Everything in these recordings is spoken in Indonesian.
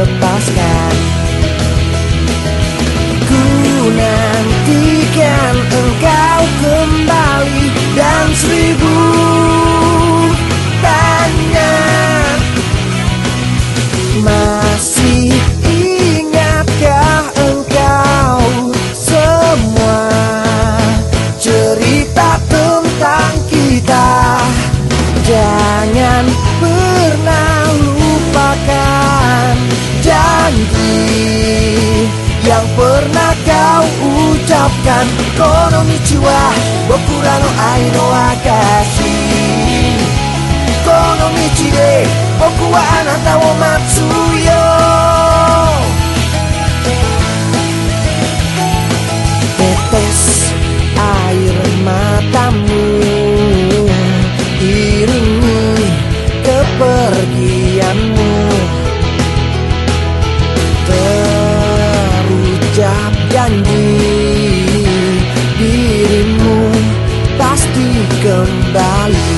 lepaskan. Ku nantikan engkau kembali dan 1000 tanya. Masih ingatkah engkau semua cerita tentang kita? Jangan pernah lupakan janji yang pernah kau ucapkan. Konnichiwa, bokura no ai no wakashi. Konomichi de boku wa anata wo matsu yo. Tetes air matamu iringi kepergianmu. Terucap janji dirimu pasti kembali.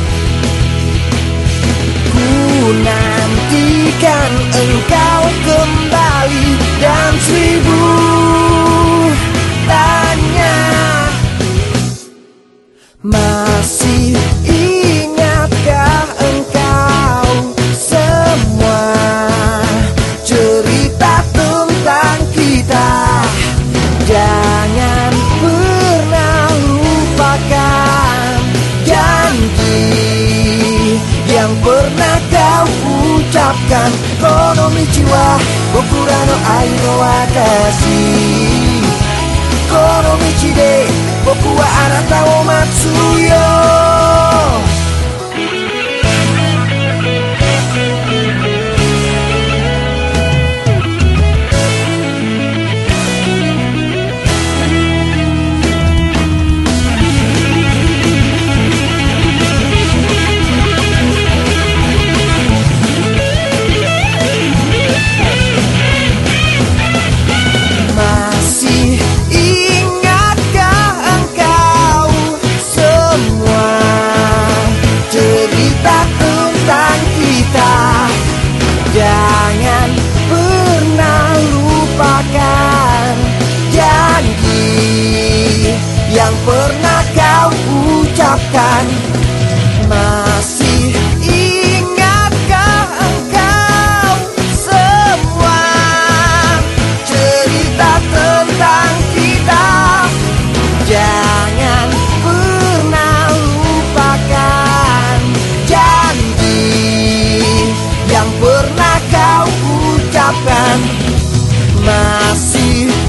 Ku nantikan engkau kembali dan 1000 tanya. Masih ingatkah engkau semua cerita tentang kita? Jangan pernah lupakan janji yang pernah kau ucapkan. Konnichiwa, bokura no ai no watashi. Konomichi de boku wa anata wo matsu yo. Masih ingatkah engkau semua cerita tentang kita? Jangan pernah lupakan janji yang pernah kau ucapkan. Masih ingatkah engkau semua cerita tentang kita? Jangan pernah lupakan janji yang pernah kau ucapkan. Masih